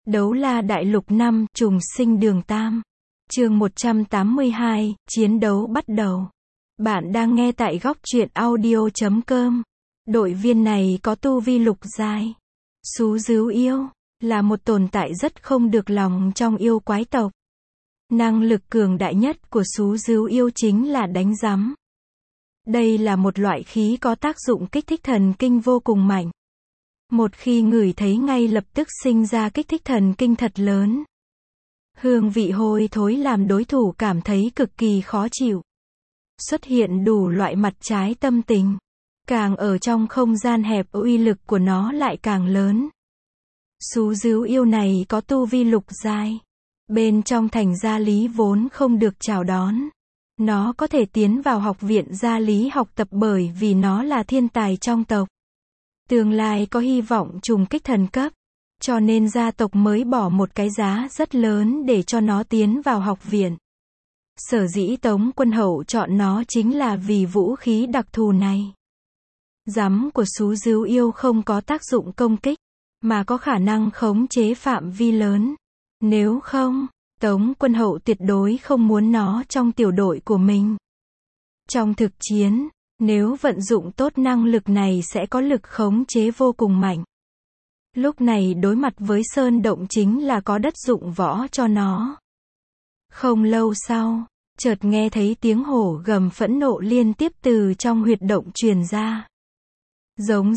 Đấu la đại lục 5, trùng sinh đường Tam. Chương 182, chiến đấu bắt đầu. Bạn đang nghe tại góc truyện audio.com. Đội viên này có tu vi lục giai. Sú Dứu Yêu là một tồn tại rất không được lòng trong yêu quái tộc. Năng lực cường đại nhất của Sú Dứu Yêu chính là đánh rắm. Đây là một loại khí có tác dụng kích thích thần kinh vô cùng mạnh. Một khi ngửi thấy ngay lập tức sinh ra kích thích thần kinh thật lớn. Hương vị hôi thối làm đối thủ cảm thấy cực kỳ khó chịu. Xuất hiện đủ loại mặt trái tâm tình. Càng ở trong không gian hẹp, uy lực của nó lại càng lớn. Sú Dứu Yêu này có tu vi lục giai. Bên trong thành gia lý vốn không được chào đón. Nó có thể tiến vào học viện gia lý học tập bởi vì nó là thiên tài trong tộc. Tương lai có hy vọng trùng kích thần cấp, cho nên gia tộc mới bỏ một cái giá rất lớn để cho nó tiến vào học viện. Sở dĩ Tống Quân Hậu chọn nó chính là vì vũ khí đặc thù này. Rắm của Sú Dứu Yêu không có tác dụng công kích, mà có khả năng khống chế phạm vi lớn. Nếu không, Tống Quân Hậu tuyệt đối không muốn nó trong tiểu đội của mình. Trong thực chiến, nếu vận dụng tốt năng lực này sẽ có lực khống chế vô cùng mạnh. Lúc này đối mặt với sơn động chính là có đất dụng võ cho nó. Không lâu sau, chợt nghe thấy tiếng hổ gầm phẫn nộ liên tiếp từ trong huyệt động truyền ra. Giống.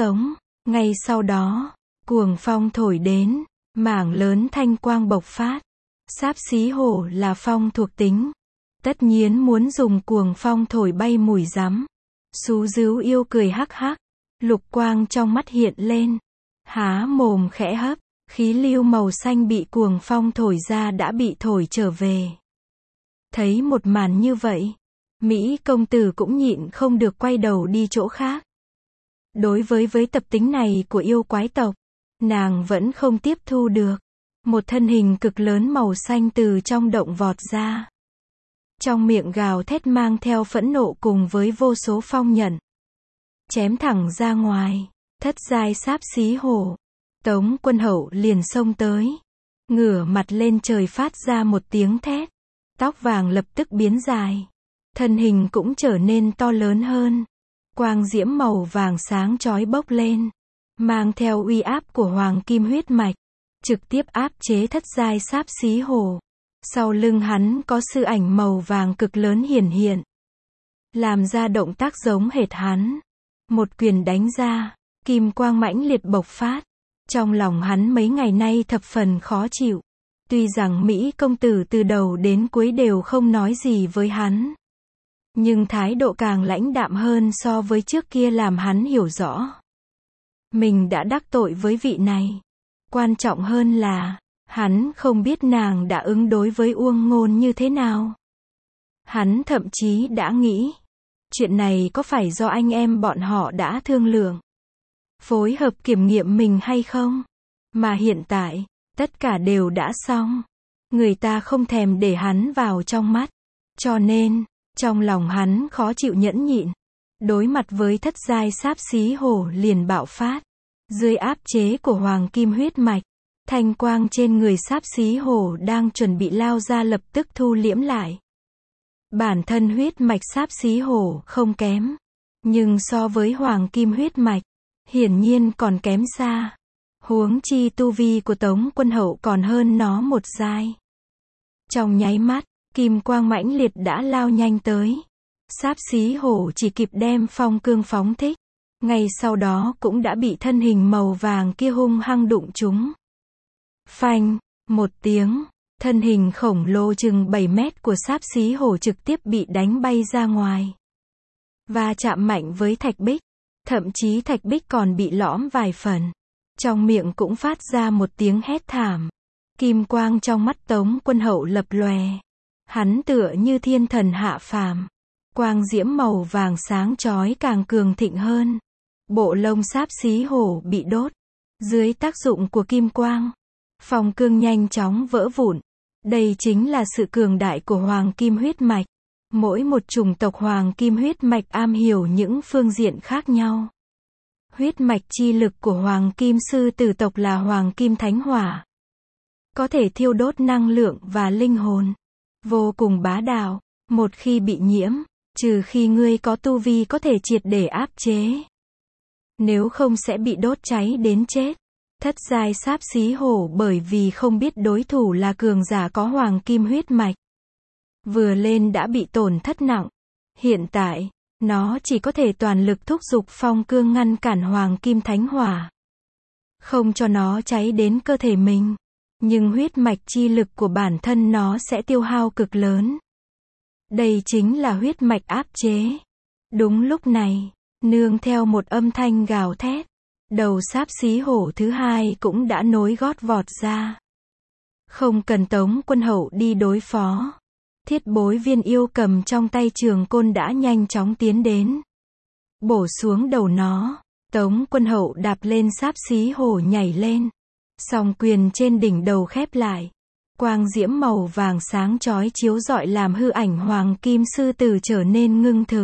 Ngay sau đó, cuồng phong thổi đến, mảng lớn thanh quang bộc phát. Xáp xí hổ là phong thuộc tính. Tất nhiên muốn dùng cuồng phong thổi bay mùi rắm. Sú Dứu Yêu cười hắc hắc. Lục quang trong mắt hiện lên. Há mồm khẽ hấp. Khí lưu màu xanh bị cuồng phong thổi ra đã bị thổi trở về. Thấy một màn như vậy, Mỹ công tử cũng nhịn không được quay đầu đi chỗ khác. Đối với tập tính này của yêu quái tộc, nàng vẫn không tiếp thu được. Một thân hình cực lớn màu xanh từ trong động vọt ra. Trong miệng gào thét mang theo phẫn nộ cùng với vô số phong nhận. Chém thẳng ra ngoài, thất giai xáp xí hổ. Tống Quân Hậu liền xông tới. Ngửa mặt lên trời phát ra một tiếng thét. Tóc vàng lập tức biến dài. Thân hình cũng trở nên to lớn hơn. Quang diễm màu vàng sáng chói bốc lên. Mang theo uy áp của hoàng kim huyết mạch. Trực tiếp áp chế thất giai xáp xí hổ. Sau lưng hắn có sư ảnh màu vàng cực lớn hiển hiện. Làm ra động tác giống hệt hắn. Một quyền đánh ra, kim quang mãnh liệt bộc phát. Trong lòng hắn mấy ngày nay thập phần khó chịu. Tuy rằng Mỹ công tử từ đầu đến cuối đều không nói gì với hắn. Nhưng thái độ càng lãnh đạm hơn so với trước kia làm hắn hiểu rõ. Mình đã đắc tội với vị này. Quan trọng hơn là, hắn không biết nàng đã ứng đối với Uông Ngôn như thế nào. Hắn thậm chí đã nghĩ, chuyện này có phải do anh em bọn họ đã thương lượng, phối hợp kiểm nghiệm mình hay không? Mà hiện tại, tất cả đều đã xong. Người ta không thèm để hắn vào trong mắt. Cho nên, trong lòng hắn khó chịu nhẫn nhịn. Đối mặt với thất giai xáp xí hổ liền bạo phát. Dưới áp chế của hoàng kim huyết mạch, thanh quang trên người xáp xí hổ đang chuẩn bị lao ra lập tức thu liễm lại. Bản thân huyết mạch xáp xí hổ không kém. Nhưng so với hoàng kim huyết mạch, hiển nhiên còn kém xa. Huống chi tu vi của Tống Quân Hậu còn hơn nó một giai. Trong nháy mắt, kim quang mãnh liệt đã lao nhanh tới. Xáp xí hổ chỉ kịp đem phong cương phóng thích. Ngay sau đó cũng đã bị thân hình màu vàng kia hung hăng đụng trúng. Phanh, một tiếng, thân hình khổng lồ chừng 7 mét của xáp xí hổ trực tiếp bị đánh bay ra ngoài. Và chạm mạnh với thạch bích. Thậm chí thạch bích còn bị lõm vài phần. Trong miệng cũng phát ra một tiếng hét thảm. Kim quang trong mắt Tống Quân Hậu lập lòe. Hắn tựa như thiên thần hạ phàm. Quang diễm màu vàng sáng chói càng cường thịnh hơn. Bộ lông xáp xí hổ bị đốt. Dưới tác dụng của kim quang, phong cương nhanh chóng vỡ vụn. Đây chính là sự cường đại của hoàng kim huyết mạch. Mỗi một chủng tộc hoàng kim huyết mạch am hiểu những phương diện khác nhau. Huyết mạch chi lực của hoàng kim sư tử tộc là hoàng kim thánh hỏa. có thể thiêu đốt năng lượng và linh hồn. Vô cùng bá đạo, một khi bị nhiễm, trừ khi ngươi có tu vi có thể triệt để áp chế. Nếu không sẽ bị đốt cháy đến chết. Thất giai xáp xí hổ bởi vì không biết đối thủ là cường giả có hoàng kim huyết mạch. Vừa lên đã bị tổn thất nặng. Hiện tại, nó chỉ có thể toàn lực thúc giục phong cương ngăn cản hoàng kim thánh hỏa. Không cho nó cháy đến cơ thể mình. Nhưng huyết mạch chi lực của bản thân nó sẽ tiêu hao cực lớn. Đây chính là huyết mạch áp chế. Đúng lúc này, nương theo một âm thanh gào thét, đầu xáp xí hổ thứ hai cũng đã nối gót vọt ra. Không cần Tống Quân Hậu đi đối phó. Thiết Bối Viên yêu cầm trong tay trường côn đã nhanh chóng tiến đến. Bổ xuống đầu nó, Tống Quân Hậu đạp lên xáp xí hổ nhảy lên. Song quyền trên đỉnh đầu khép lại. Quang diễm màu vàng sáng chói chiếu rọi làm hư ảnh hoàng kim sư tử trở nên ngưng thực.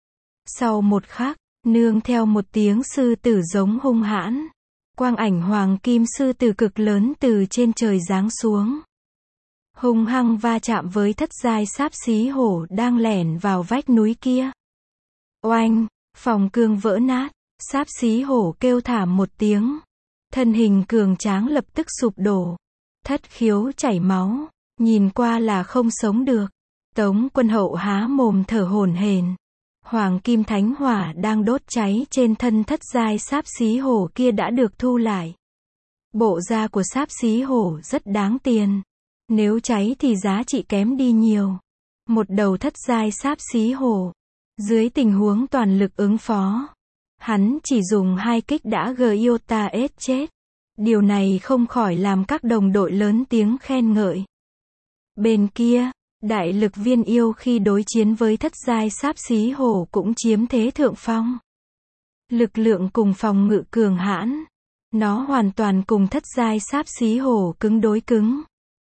Sau một khắc, nương theo một tiếng sư tử giống hung hãn. Quang ảnh hoàng kim sư tử cực lớn từ trên trời giáng xuống. Hung hăng va chạm với thất giai xáp xí hổ đang lẻn vào vách núi kia. Oanh, phòng cương vỡ nát, xáp xí hổ kêu thảm một tiếng. Thân hình cường tráng lập tức sụp đổ. Thất khiếu chảy máu, nhìn qua là không sống được. Tống Quân Hậu há mồm thở hổn hển. Hoàng kim thánh hỏa đang đốt cháy trên thân thất giai xáp xí hổ kia đã được thu lại. Bộ da của xáp xí hổ rất đáng tiền. Nếu cháy thì giá trị kém đi nhiều. Một đầu thất giai xáp xí hổ. Dưới tình huống toàn lực ứng phó, hắn chỉ dùng 2 kích đã Gyota-S chết. Điều này không khỏi làm các đồng đội lớn tiếng khen ngợi. Bên kia, đại lực viên yêu khi đối chiến với thất giai xáp xí hổ cũng chiếm thế thượng phong. Lực lượng cùng phòng ngự cường hãn. Nó hoàn toàn cùng thất giai xáp xí hổ cứng đối cứng.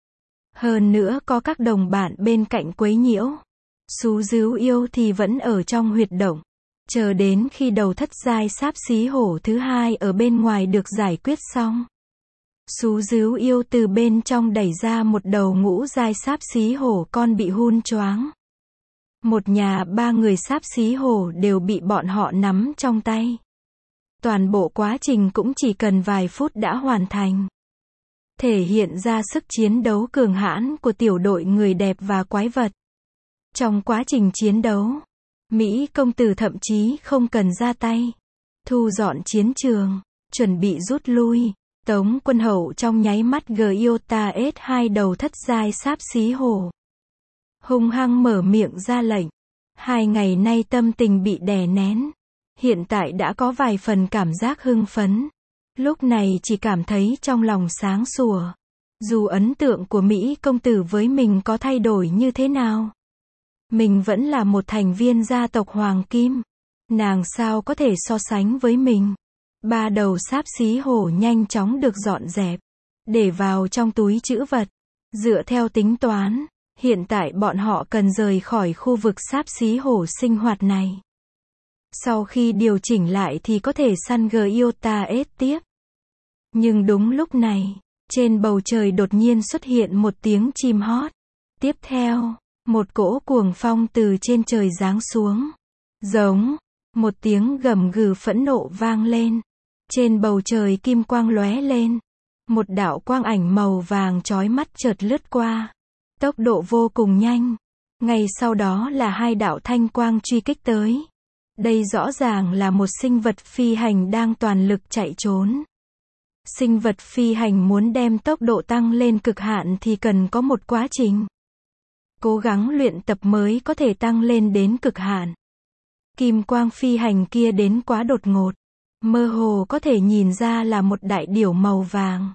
Hơn nữa có các đồng bạn bên cạnh quấy nhiễu. Sú Dứu yêu thì vẫn ở trong huyệt động. Chờ đến khi đầu thất giai xáp xí hổ thứ hai ở bên ngoài được giải quyết xong. Sú Dứu yêu từ bên trong đẩy ra một đầu ngũ giai xáp xí hổ con bị hun choáng. Một nhà 3 người xáp xí hổ đều bị bọn họ nắm trong tay. Toàn bộ quá trình cũng chỉ cần vài phút đã hoàn thành. Thể hiện ra sức chiến đấu cường hãn của tiểu đội người đẹp và quái vật. Trong quá trình chiến đấu, Mỹ công tử thậm chí không cần ra tay. Thu dọn chiến trường, chuẩn bị rút lui. Tống Quân Hậu trong nháy mắt Gyota-S 2 đầu thất giai xáp xí hổ. Hung hăng mở miệng ra lệnh. 2 ngày nay tâm tình bị đè nén. Hiện tại đã có vài phần cảm giác hưng phấn. Lúc này chỉ cảm thấy trong lòng sáng sủa. Dù ấn tượng của Mỹ công tử với mình có thay đổi như thế nào, mình vẫn là một thành viên gia tộc Hoàng Kim. Nàng sao có thể so sánh với mình. 3 đầu xáp xí hổ nhanh chóng được dọn dẹp, để vào trong túi trữ vật. Dựa theo tính toán, hiện tại bọn họ cần rời khỏi khu vực xáp xí hổ sinh hoạt này. Sau khi điều chỉnh lại thì có thể săn Gyota-S tiếp. Nhưng đúng lúc này, trên bầu trời đột nhiên xuất hiện một tiếng chim hót. Tiếp theo, một cỗ cuồng phong từ trên trời giáng xuống. Giống, một tiếng gầm gừ phẫn nộ vang lên. Trên bầu trời kim quang lóe lên. Một đạo quang ảnh màu vàng chói mắt chợt lướt qua. Tốc độ vô cùng nhanh. Ngay sau đó là 2 đạo thanh quang truy kích tới. Đây rõ ràng là một sinh vật phi hành đang toàn lực chạy trốn. Sinh vật phi hành muốn đem tốc độ tăng lên cực hạn thì cần có một quá trình cố gắng luyện tập mới có thể tăng lên đến cực hạn. Kim quang phi hành kia đến quá đột ngột. Mơ hồ có thể nhìn ra là một đại điểu màu vàng.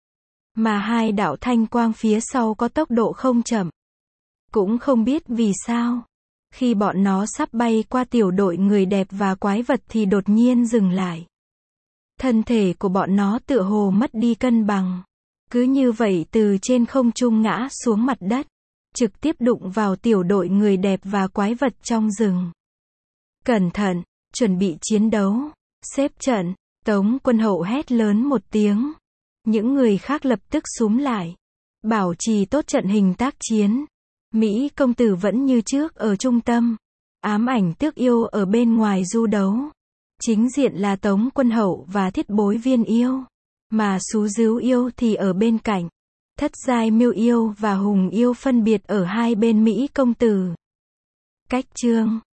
Mà 2 đạo thanh quang phía sau có tốc độ không chậm. Cũng không biết vì sao. Khi bọn nó sắp bay qua tiểu đội người đẹp và quái vật thì đột nhiên dừng lại. Thân thể của bọn nó tựa hồ mất đi cân bằng. Cứ như vậy từ trên không trung ngã xuống mặt đất. Trực tiếp đụng vào tiểu đội người đẹp và quái vật trong rừng. Cẩn thận, chuẩn bị chiến đấu. Xếp trận, Tống Quân Hậu hét lớn một tiếng. Những người khác lập tức xúm lại. Bảo trì tốt trận hình tác chiến. Mỹ công tử vẫn như trước ở trung tâm. Ám ảnh tước yêu ở bên ngoài du đấu. Chính diện là Tống Quân Hậu và Thiết Bối Viên yêu. Mà Sú Dứu yêu thì ở bên cạnh. Thất Giai Miêu yêu và Hùng yêu phân biệt ở hai bên Mỹ công tử. Cách chương